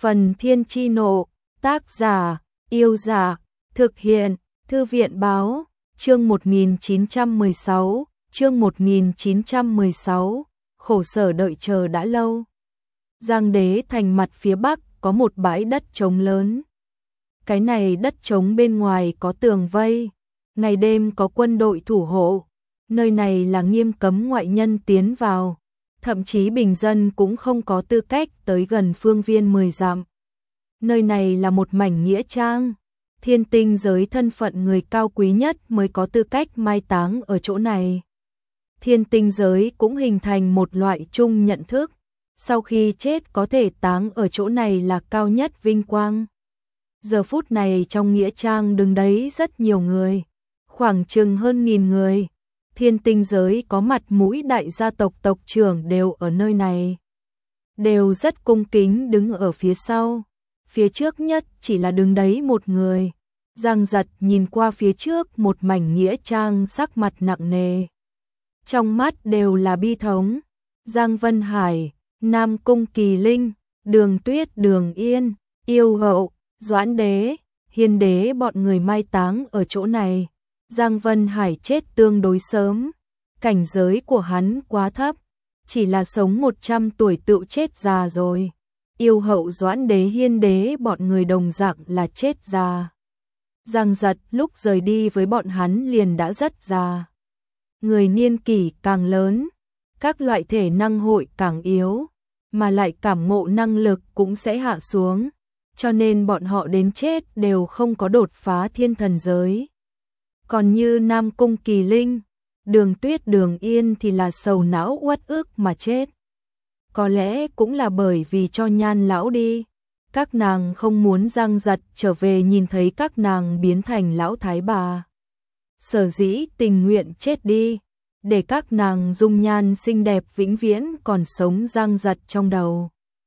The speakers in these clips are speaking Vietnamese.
Phần Thiên Chi Nộ, tác giả, Yêu Dạ, thực hiện, Thư viện Báo, chương 1916, chương 1916, khổ sở đợi chờ đã lâu. Giang Đế Thành mặt phía bắc có một bãi đất trống lớn. Cái này đất trống bên ngoài có tường vây, ngày đêm có quân đội thủ hộ, nơi này là nghiêm cấm ngoại nhân tiến vào, thậm chí bình dân cũng không có tư cách tới gần phương viên 10 dặm. Nơi này là một mảnh nghĩa trang, thiên tinh giới thân phận người cao quý nhất mới có tư cách mai táng ở chỗ này. Thiên tinh giới cũng hình thành một loại chung nhận thức, sau khi chết có thể táng ở chỗ này là cao nhất vinh quang. Giờ phút này trong nghĩa trang đứng đấy rất nhiều người, khoảng chừng hơn 1000 người. Thiên tinh giới có mặt mũi đại gia tộc tộc trưởng đều ở nơi này. Đều rất cung kính đứng ở phía sau. Phía trước nhất chỉ là đứng đấy một người. Giang Giật nhìn qua phía trước một mảnh nghĩa trang, sắc mặt nặng nề. Trong mắt đều là bi thống. Giang Vân Hải, Nam Cung Kỳ Linh, Đường Tuyết, Đường Yên, Yêu Hậu, Doãn Đế, Hiên Đế bọn người mai táng ở chỗ này. Giang Vân Hải chết tương đối sớm, cảnh giới của hắn quá thấp, chỉ là sống 100 tuổi tựu chết già rồi. Yêu Hậu, Doãn Đế, Hiên Đế bọn người đồng dạng là chết già. Giang Giật lúc rời đi với bọn hắn liền đã rất già. Người niên kỷ càng lớn, các loại thể năng hội càng yếu, mà lại cảm ngộ năng lực cũng sẽ hạ xuống, cho nên bọn họ đến chết đều không có đột phá thiên thần giới. Còn như Nam Cung Kỳ Linh, Đường Tuyết, Đường Yên thì là sầu não uất ức mà chết. Có lẽ cũng là bởi vì cho nhan lão đi. Các nàng không muốn Giang Giật trở về nhìn thấy các nàng biến thành lão thái bà. Sở dĩ tình nguyện chết đi, để các nàng dung nhan xinh đẹp vĩnh viễn còn sống Giang Giật trong đầu.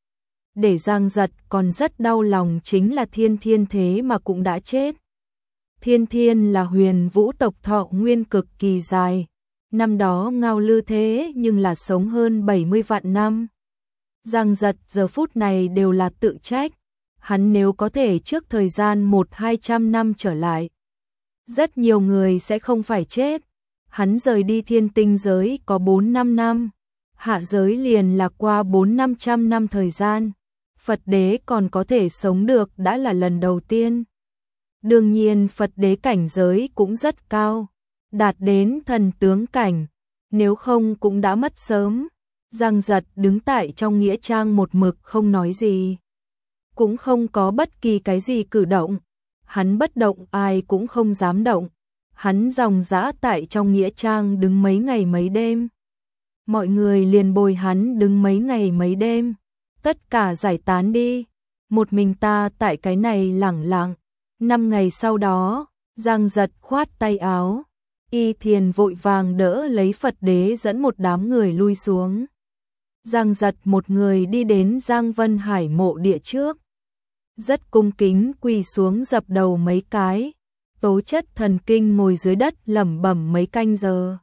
Để Giang Giật còn rất đau lòng chính là Thiên Thiên thế mà cũng đã chết. Thiên Thiên là huyền vũ tộc thọ nguyên cực kỳ dài, năm đó ngao lư thế nhưng là sống hơn 70 vạn năm. Giang Giật giờ phút này đều là tự trách, hắn nếu có thể trước thời gian 100-200 năm trở lại, rất nhiều người sẽ không phải chết. Hắn rời đi thiên tinh giới có 4-5 năm, hạ giới liền là qua 400-500 năm thời gian, Phật đế còn có thể sống được đã là lần đầu tiên. Đương nhiên Phật đế cảnh giới cũng rất cao, đạt đến thần tướng cảnh, nếu không cũng đã mất sớm. Giang Giật đứng tại trong nghĩa trang một mực không nói gì, cũng không có bất kỳ cái gì cử động. Hắn bất động ai cũng không dám động, hắn dòng dã tại trong nghĩa trang đứng mấy ngày mấy đêm. Mọi người liền bồi hắn đứng mấy ngày mấy đêm, tất cả giải tán đi, một mình ta tại cái này lẳng lặng. 5 ngày sau đó, Giang Giật khoát tay áo, Y Thiền vội vàng đỡ lấy Phật đế dẫn một đám người lui xuống. Giang Giật một người đi đến Giang Vân Hải mộ địa trước, rất cung kính quỳ xuống dập đầu mấy cái, tố chất thần kinh ngồi dưới đất lẩm bẩm mấy canh giờ.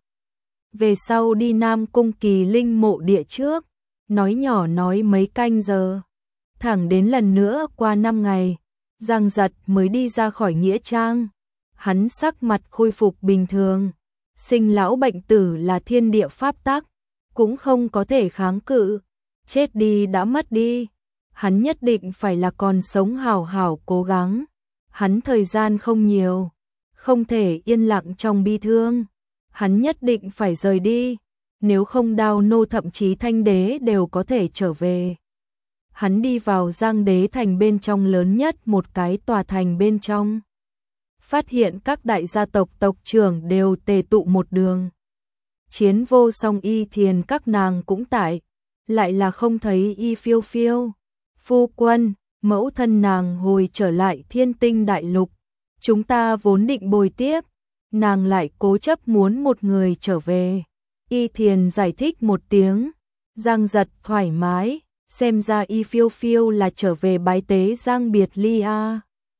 Về sau đi Nam Cung Kỳ Linh mộ địa trước, nói nhỏ nói mấy canh giờ. Thẳng đến lần nữa qua 5 ngày, Giang Giật mới đi ra khỏi nghĩa trang. Hắn sắc mặt khôi phục bình thường, sinh lão bệnh tử là thiên địa pháp tắc, cũng không có thể kháng cự, chết đi đã mất đi. Hắn nhất định phải là còn sống hảo hảo cố gắng. Hắn thời gian không nhiều, không thể yên lặng trong bi thương. Hắn nhất định phải rời đi, nếu không Đao Nô thậm chí Thanh Đế đều có thể trở về. Hắn đi vào Giang Đế Thành bên trong lớn nhất một cái tòa thành bên trong. Phát hiện các đại gia tộc tộc trưởng đều tề tụ một đường. Chiến Vô Song, Y Thiền các nàng cũng tại, lại là không thấy Y Phiêu Phiêu. Phu quân, mẫu thân nàng hồi trở lại Thiên Tinh Đại Lục, chúng ta vốn định bồi tiếp, nàng lại cố chấp muốn một người trở về. Y Thiền giải thích một tiếng, Giang Giật thoải mái, xem ra Y Phiêu Phiêu là trở về bái tế Giang Biệt Ly a.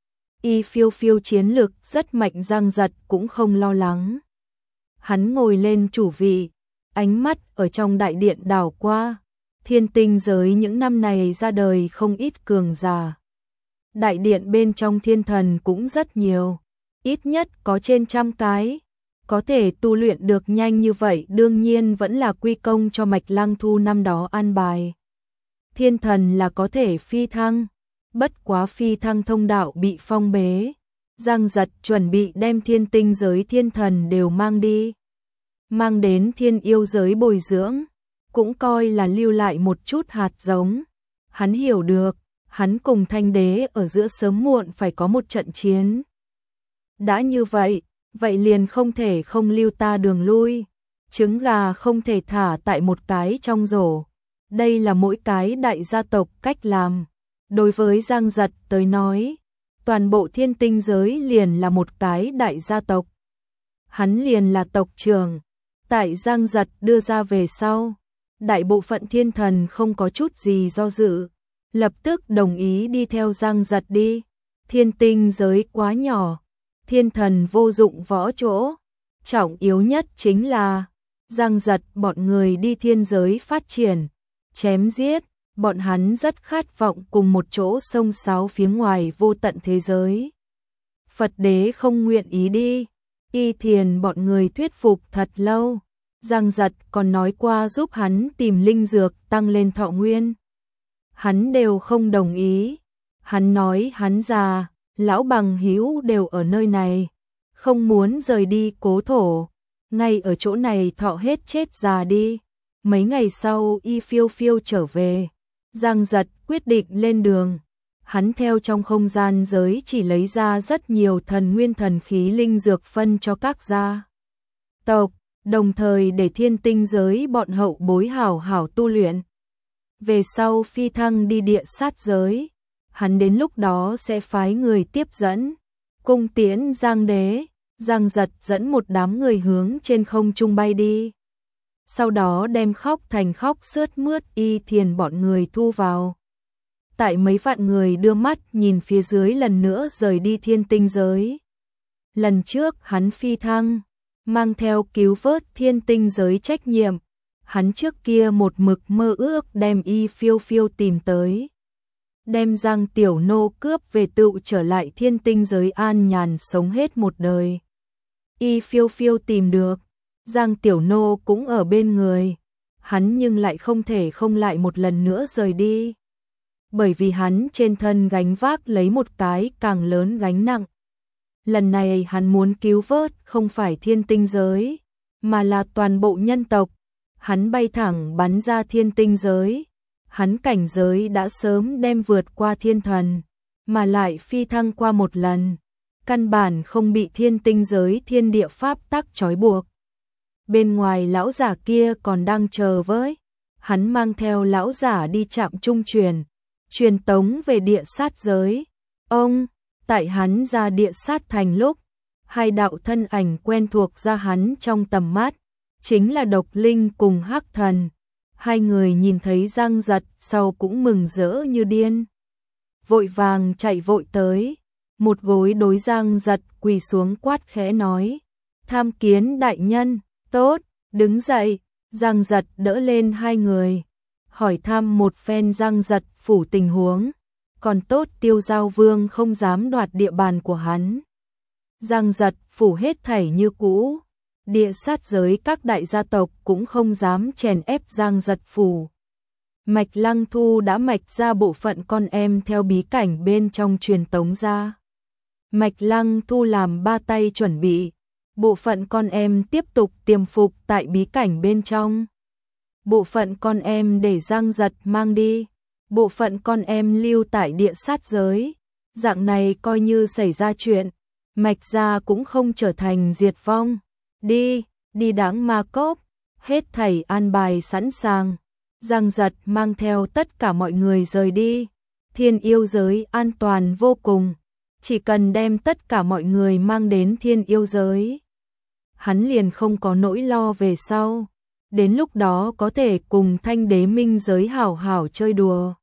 Y Phiêu Phiêu chiến lực rất mạnh, Giang Giật cũng không lo lắng. Hắn ngồi lên chủ vị, ánh mắt ở trong đại điện đảo qua, Thiên tinh giới những năm này ra đời không ít cường giả. Đại điện bên trong thiên thần cũng rất nhiều, ít nhất có trên 100 cái. Có thể tu luyện được nhanh như vậy đương nhiên vẫn là quy công cho Mạch Lăng Thu năm đó an bài. Thiên thần là có thể phi thăng, bất quá phi thăng thông đạo bị phong bế. Giang Giật chuẩn bị đem thiên tinh giới thiên thần đều mang đi, mang đến thiên yêu giới bồi dưỡng, cũng coi là lưu lại một chút hạt giống. Hắn hiểu được, hắn cùng Thanh Đế ở giữa sớm muộn phải có một trận chiến. Đã như vậy, vậy liền không thể không lưu ta đường lui. Trứng gà không thể thả tại một cái trong rổ. Đây là mỗi cái đại gia tộc cách làm. Đối với Giang Giật tới nói, toàn bộ thiên tinh giới liền là một cái đại gia tộc. Hắn liền là tộc trưởng. Tại Giang Giật đưa ra về sau, đại bộ phận thiên thần không có chút gì do dự, lập tức đồng ý đi theo Giang Giật đi. Thiên tinh giới quá nhỏ, thiên thần vô dụng võ chỗ, trọng yếu nhất chính là Giang Giật bọn người đi thiên giới phát triển, chém giết, bọn hắn rất khát vọng cùng một chỗ xông xáo phía ngoài vô tận thế giới. Phật Đế không nguyện ý đi, Y Thiền bọn người thuyết phục thật lâu. Giang Giật còn nói qua giúp hắn tìm linh dược tăng lên thọ nguyên. Hắn đều không đồng ý. Hắn nói hắn già, lão bằng hữu đều ở nơi này, không muốn rời đi cố thổ, ngay ở chỗ này thọ hết chết già đi. Mấy ngày sau Y Phiêu Phiêu trở về, Giang Giật quyết định lên đường. Hắn theo trong không gian giới chỉ lấy ra rất nhiều thần nguyên thần khí linh dược phân cho các gia tộc, đồng thời để thiên tinh giới bọn hậu bối hảo hảo tu luyện. Về sau phi thăng đi địa sát giới, hắn đến lúc đó sẽ phái người tiếp dẫn, cung tiễn Giang Đế. Giang Giật dẫn một đám người hướng trên không trung bay đi. Sau đó đem Khóc Thành khóc sướt mướt Y Thiền bọn người thu vào. Tại mấy vạn người đưa mắt nhìn phía dưới lần nữa rời đi thiên tinh giới. Lần trước hắn phi thăng, mang theo cứu vớt thiên tinh giới trách nhiệm. Hắn trước kia một mực mơ ước đem Y Phiêu Phiêu tìm tới, đem Giang Tiểu Nô cướp về tựu trở lại thiên tinh giới an nhàn sống hết một đời. Y Phiêu Phiêu tìm được, Giang Tiểu Nô cũng ở bên người, hắn nhưng lại không thể không lại một lần nữa rời đi. Bởi vì hắn trên thân gánh vác lấy một cái càng lớn gánh nặng. Lần này hắn muốn cứu vớt không phải thiên tinh giới, mà là toàn bộ nhân tộc. Hắn bay thẳng bắn ra thiên tinh giới. Hắn cảnh giới đã sớm đem vượt qua thiên thần, mà lại phi thăng qua một lần. Căn bản không bị thiên tinh giới thiên địa pháp tắc trói buộc. Bên ngoài lão giả kia còn đang chờ với. Hắn mang theo lão giả đi trạm trung truyền tống về địa sát giới. Tại hắn ra địa sát thành lúc, hai đạo thân ảnh quen thuộc ra hắn trong tầm mắt, chính là Độc Linh cùng Hắc Thần. Hai người nhìn thấy Giang Giật sau cũng mừng rỡ như điên, vội vàng chạy vội tới, một gối đối Giang Giật quỳ xuống quát khẽ nói: "Tham kiến đại nhân." "Tốt, đứng dậy." Giang Giật đỡ lên hai người, hỏi thăm một phen Giang Giật phủ tình huống. Còn tốt Tiêu Giao Vương không dám đoạt địa bàn của hắn. Giang Giật phủ hết thảy như cũ, địa sát giới các đại gia tộc cũng không dám chèn ép Giang Giật phủ. Mạch Lăng Thu đã mạch ra bộ phận con em theo bí cảnh bên trong truyền tống ra. Mạch Lăng Thu làm ba tay chuẩn bị, bộ phận con em tiếp tục tiềm phục tại bí cảnh bên trong. Bộ phận con em để Giang Giật mang đi, bộ phận con em lưu tại địa sát giới. Dạng này coi như xảy ra chuyện, Mạch gia cũng không trở thành diệt vong. Đi Đãng Ma Cốc, hết thảy an bài sẵn sàng. Giang Giật mang theo tất cả mọi người rời đi. Thiên yêu giới an toàn vô cùng, chỉ cần đem tất cả mọi người mang đến thiên yêu giới, hắn liền không có nỗi lo về sau. Đến lúc đó có thể cùng Thanh Đế minh giới hảo hảo chơi đùa.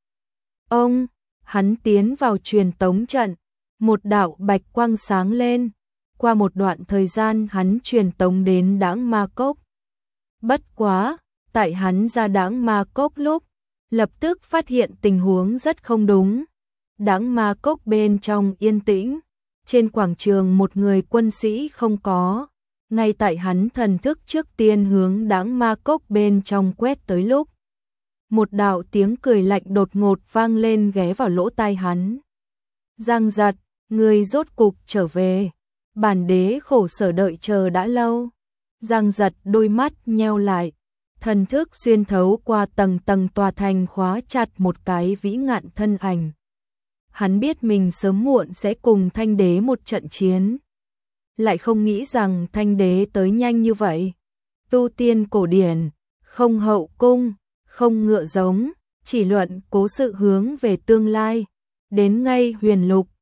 Hắn tiến vào truyền tống trận, một đạo bạch quang sáng lên. Qua một đoạn thời gian hắn truyền tống đến Đãng Ma Cốc. Bất quá, tại hắn ra Đãng Ma Cốc lúc, lập tức phát hiện tình huống rất không đúng. Đãng ma cốc bên trong yên tĩnh, trên quảng trường một người quân sĩ không có. Ngay tại hắn thần thức trước tiên hướng đãng ma cốc bên trong quét tới lúc, một đạo tiếng cười lạnh đột ngột vang lên ghé vào lỗ tai hắn. Giang Giật, người rốt cục trở về. Bản đế khổ sở đợi chờ đã lâu. Giang Giật đôi mắt nheo lại, thần thức xuyên thấu qua tầng tầng tòa thành khóa chặt một cái vĩ ngạn thân ảnh. Hắn biết mình sớm muộn sẽ cùng Thanh đế một trận chiến. Lại không nghĩ rằng Thanh đế tới nhanh như vậy. Tu tiên cổ điển, không hậu cung, không ngựa giống, chỉ luận cố sự hướng về tương lai. Đến ngay huyền lục,